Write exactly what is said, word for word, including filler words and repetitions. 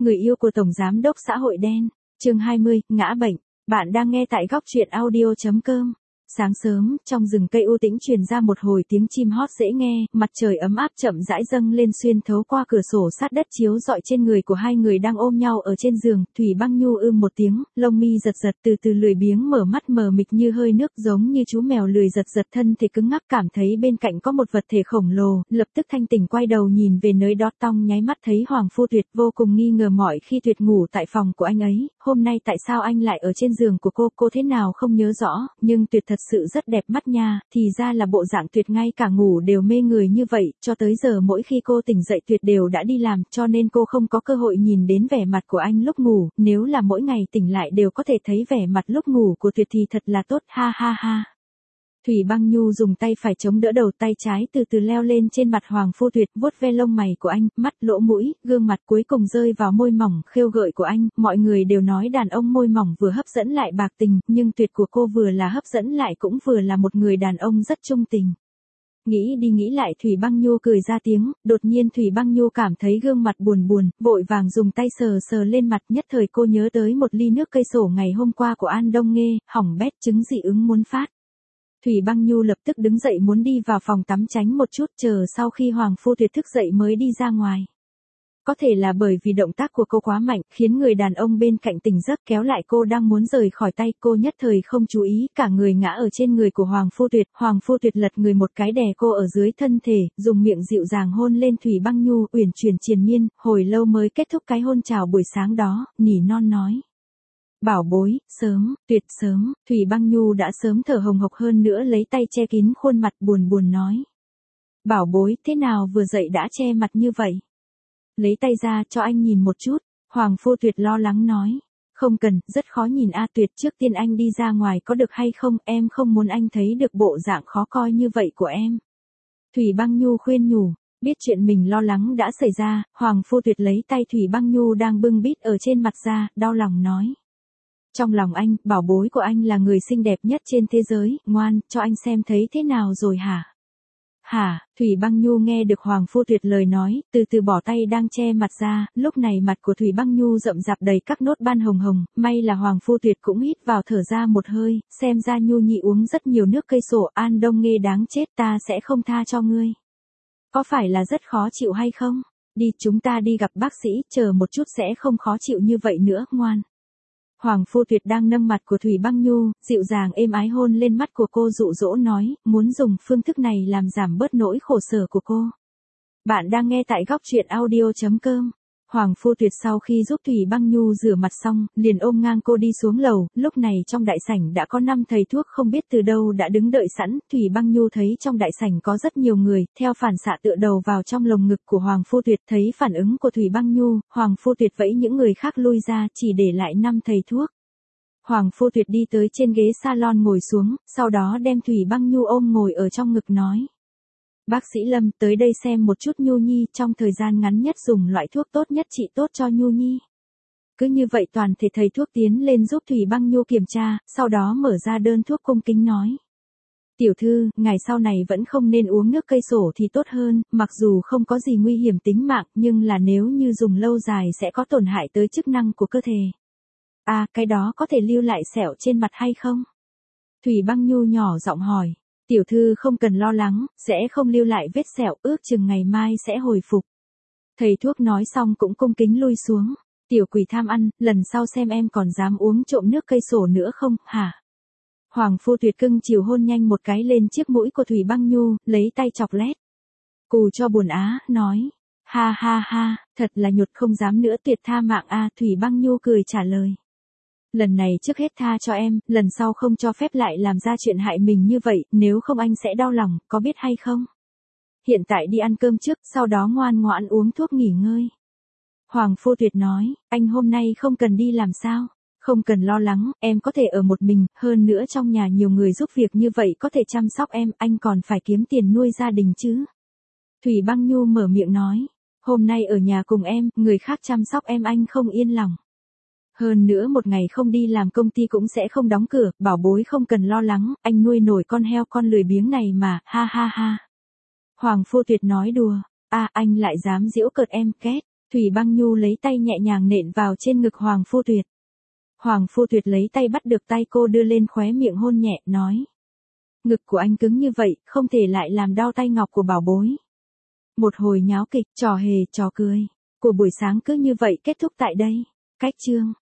Người yêu của Tổng Giám đốc xã hội đen, chương hai mươi, ngã bệnh. Bạn đang nghe tại góc truyện audio chấm com. Sáng sớm, trong rừng cây u tĩnh truyền ra một hồi tiếng chim hót dễ nghe, mặt trời ấm áp chậm rãi dâng lên xuyên thấu qua cửa sổ sát đất chiếu rọi trên người của hai người đang ôm nhau ở trên giường. Thủy Băng Nhu ưm một tiếng, lông mi giật giật từ từ lười biếng mở mắt mờ mịt như hơi nước, giống như chú mèo lười giật giật thân thể cứng ngắc, cảm thấy bên cạnh có một vật thể khổng lồ, lập tức thanh tỉnh quay đầu nhìn về nơi đó, tong nháy mắt thấy Hoàng Phu Tuyệt, vô cùng nghi ngờ mọi khi Tuyệt ngủ tại phòng của anh ấy, hôm nay tại sao anh lại ở trên giường của cô, cô thế nào không nhớ rõ, nhưng Tuyệt thật sự rất đẹp mắt nha, thì ra là bộ dạng Tuyệt ngay cả ngủ đều mê người như vậy, cho tới giờ mỗi khi cô tỉnh dậy Tuyệt đều đã đi làm, cho nên cô không có cơ hội nhìn đến vẻ mặt của anh lúc ngủ, nếu là mỗi ngày tỉnh lại đều có thể thấy vẻ mặt lúc ngủ của Tuyệt thì thật là tốt, ha ha ha. Thủy Băng Nhu dùng tay phải chống đỡ đầu, tay trái từ từ leo lên trên mặt Hoàng Phu Tuyệt, vuốt ve lông mày của anh, mắt, lỗ mũi, gương mặt, cuối cùng rơi vào môi mỏng khêu gợi của anh. Mọi người đều nói đàn ông môi mỏng vừa hấp dẫn lại bạc tình, nhưng Tuyệt của cô vừa là hấp dẫn lại cũng vừa là một người đàn ông rất trung tình. Nghĩ đi nghĩ lại, Thủy Băng Nhu cười ra tiếng, đột nhiên Thủy Băng Nhu cảm thấy gương mặt buồn buồn, vội vàng dùng tay sờ sờ lên mặt, nhất thời cô nhớ tới một ly nước cây sổ ngày hôm qua của An Đông Nghê, hỏng bét, chứng dị ứng muốn phát. Thủy Băng Nhu lập tức đứng dậy muốn đi vào phòng tắm tránh một chút, chờ sau khi Hoàng Phu Tuyệt thức dậy mới đi ra ngoài. Có thể là bởi vì động tác của cô quá mạnh, khiến người đàn ông bên cạnh tỉnh giấc, kéo lại cô đang muốn rời khỏi tay, cô nhất thời không chú ý, cả người ngã ở trên người của Hoàng Phu Tuyệt. Hoàng Phu Tuyệt lật người một cái đè cô ở dưới thân thể, dùng miệng dịu dàng hôn lên Thủy Băng Nhu, uyển chuyển triền miên, hồi lâu mới kết thúc cái hôn chào buổi sáng đó, nỉ non nói. Bảo bối, sớm, Tuyệt sớm. Thủy Băng Nhu đã sớm thở hồng hộc, hơn nữa lấy tay che kín khuôn mặt, buồn buồn nói. Bảo bối, thế nào vừa dậy đã che mặt như vậy? Lấy tay ra cho anh nhìn một chút. Hoàng Phu Tuyệt lo lắng nói. Không cần, rất khó nhìn a. Tuyệt, trước tiên anh đi ra ngoài có được hay không, em không muốn anh thấy được bộ dạng khó coi như vậy của em. Thủy Băng Nhu khuyên nhủ. Biết chuyện mình lo lắng đã xảy ra, Hoàng Phu Tuyệt lấy tay Thủy Băng Nhu đang bưng bít ở trên mặt ra, đau lòng nói. Trong lòng anh, bảo bối của anh là người xinh đẹp nhất trên thế giới, ngoan, cho anh xem thấy thế nào rồi hả? Hả? Thủy Băng Nhu nghe được Hoàng Phu Tuyệt lời nói, từ từ bỏ tay đang che mặt ra, lúc này mặt của Thủy Băng Nhu rậm rạp đầy các nốt ban hồng hồng, may là Hoàng Phu Tuyệt cũng hít vào thở ra một hơi, xem ra Nhu nhị uống rất nhiều nước cây sổ, An Đông Nghê đáng chết, ta sẽ không tha cho ngươi. Có phải là rất khó chịu hay không? Đi, chúng ta đi gặp bác sĩ, chờ một chút sẽ không khó chịu như vậy nữa, ngoan. Hoàng Phu Tuyệt đang nâng mặt của Thủy Băng Nhu, dịu dàng êm ái hôn lên mắt của cô, dụ dỗ nói, muốn dùng phương thức này làm giảm bớt nỗi khổ sở của cô. Bạn đang nghe tại góc truyện audio chấm com. Hoàng Phu Tuyệt sau khi giúp Thủy Băng Nhu rửa mặt xong, liền ôm ngang cô đi xuống lầu, lúc này trong đại sảnh đã có năm thầy thuốc không biết từ đâu đã đứng đợi sẵn, Thủy Băng Nhu thấy trong đại sảnh có rất nhiều người, theo phản xạ tựa đầu vào trong lồng ngực của Hoàng Phu Tuyệt, thấy phản ứng của Thủy Băng Nhu, Hoàng Phu Tuyệt vẫy những người khác lui ra, chỉ để lại năm thầy thuốc. Hoàng Phu Tuyệt đi tới trên ghế salon ngồi xuống, sau đó đem Thủy Băng Nhu ôm ngồi ở trong ngực nói. Bác sĩ Lâm, tới đây xem một chút Nhu Nhi, trong thời gian ngắn nhất dùng loại thuốc tốt nhất trị tốt cho Nhu Nhi. Cứ như vậy toàn thể thầy thuốc tiến lên giúp Thủy Băng Nhu kiểm tra, sau đó mở ra đơn thuốc cung kính nói. Tiểu thư, ngày sau này vẫn không nên uống nước cây sổ thì tốt hơn, mặc dù không có gì nguy hiểm tính mạng, nhưng là nếu như dùng lâu dài sẽ có tổn hại tới chức năng của cơ thể. À, cái đó có thể lưu lại sẹo trên mặt hay không? Thủy Băng Nhu nhỏ giọng hỏi. Tiểu thư không cần lo lắng, sẽ không lưu lại vết sẹo, ước chừng ngày mai sẽ hồi phục. Thầy thuốc nói xong cũng cung kính lui xuống. Tiểu quỷ tham ăn, lần sau xem em còn dám uống trộm nước cây sổ nữa không, hả? Hoàng Phu Tuyệt cưng chiều hôn nhanh một cái lên chiếc mũi của Thủy Băng Nhu, lấy tay chọc lét. Cù cho buồn á, nói. Ha ha ha, thật là nhột, không dám nữa, Tuyệt tha mạng a. Thủy Băng Nhu cười trả lời. Lần này trước hết tha cho em, lần sau không cho phép lại làm ra chuyện hại mình như vậy, nếu không anh sẽ đau lòng, có biết hay không? Hiện tại đi ăn cơm trước, sau đó ngoan ngoãn uống thuốc nghỉ ngơi. Hoàng Phu Tuyệt nói, anh hôm nay không cần đi làm sao? Không cần lo lắng, em có thể ở một mình, hơn nữa trong nhà nhiều người giúp việc như vậy có thể chăm sóc em, anh còn phải kiếm tiền nuôi gia đình chứ. Thủy Băng Nhu mở miệng nói, hôm nay ở nhà cùng em, người khác chăm sóc em anh không yên lòng. Hơn nữa một ngày không đi làm công ty cũng sẽ không đóng cửa, bảo bối không cần lo lắng, anh nuôi nổi con heo con lười biếng này mà, ha ha ha. Hoàng Phu Tuyệt nói đùa, a à, anh lại dám giễu cợt em, két. Thủy Băng Nhu lấy tay nhẹ nhàng nện vào trên ngực Hoàng Phu Tuyệt. Hoàng Phu Tuyệt lấy tay bắt được tay cô đưa lên khóe miệng hôn nhẹ, nói. Ngực của anh cứng như vậy, không thể lại làm đau tay ngọc của bảo bối. Một hồi nháo kịch, trò hề, trò cười của buổi sáng cứ như vậy kết thúc tại đây. Cách chương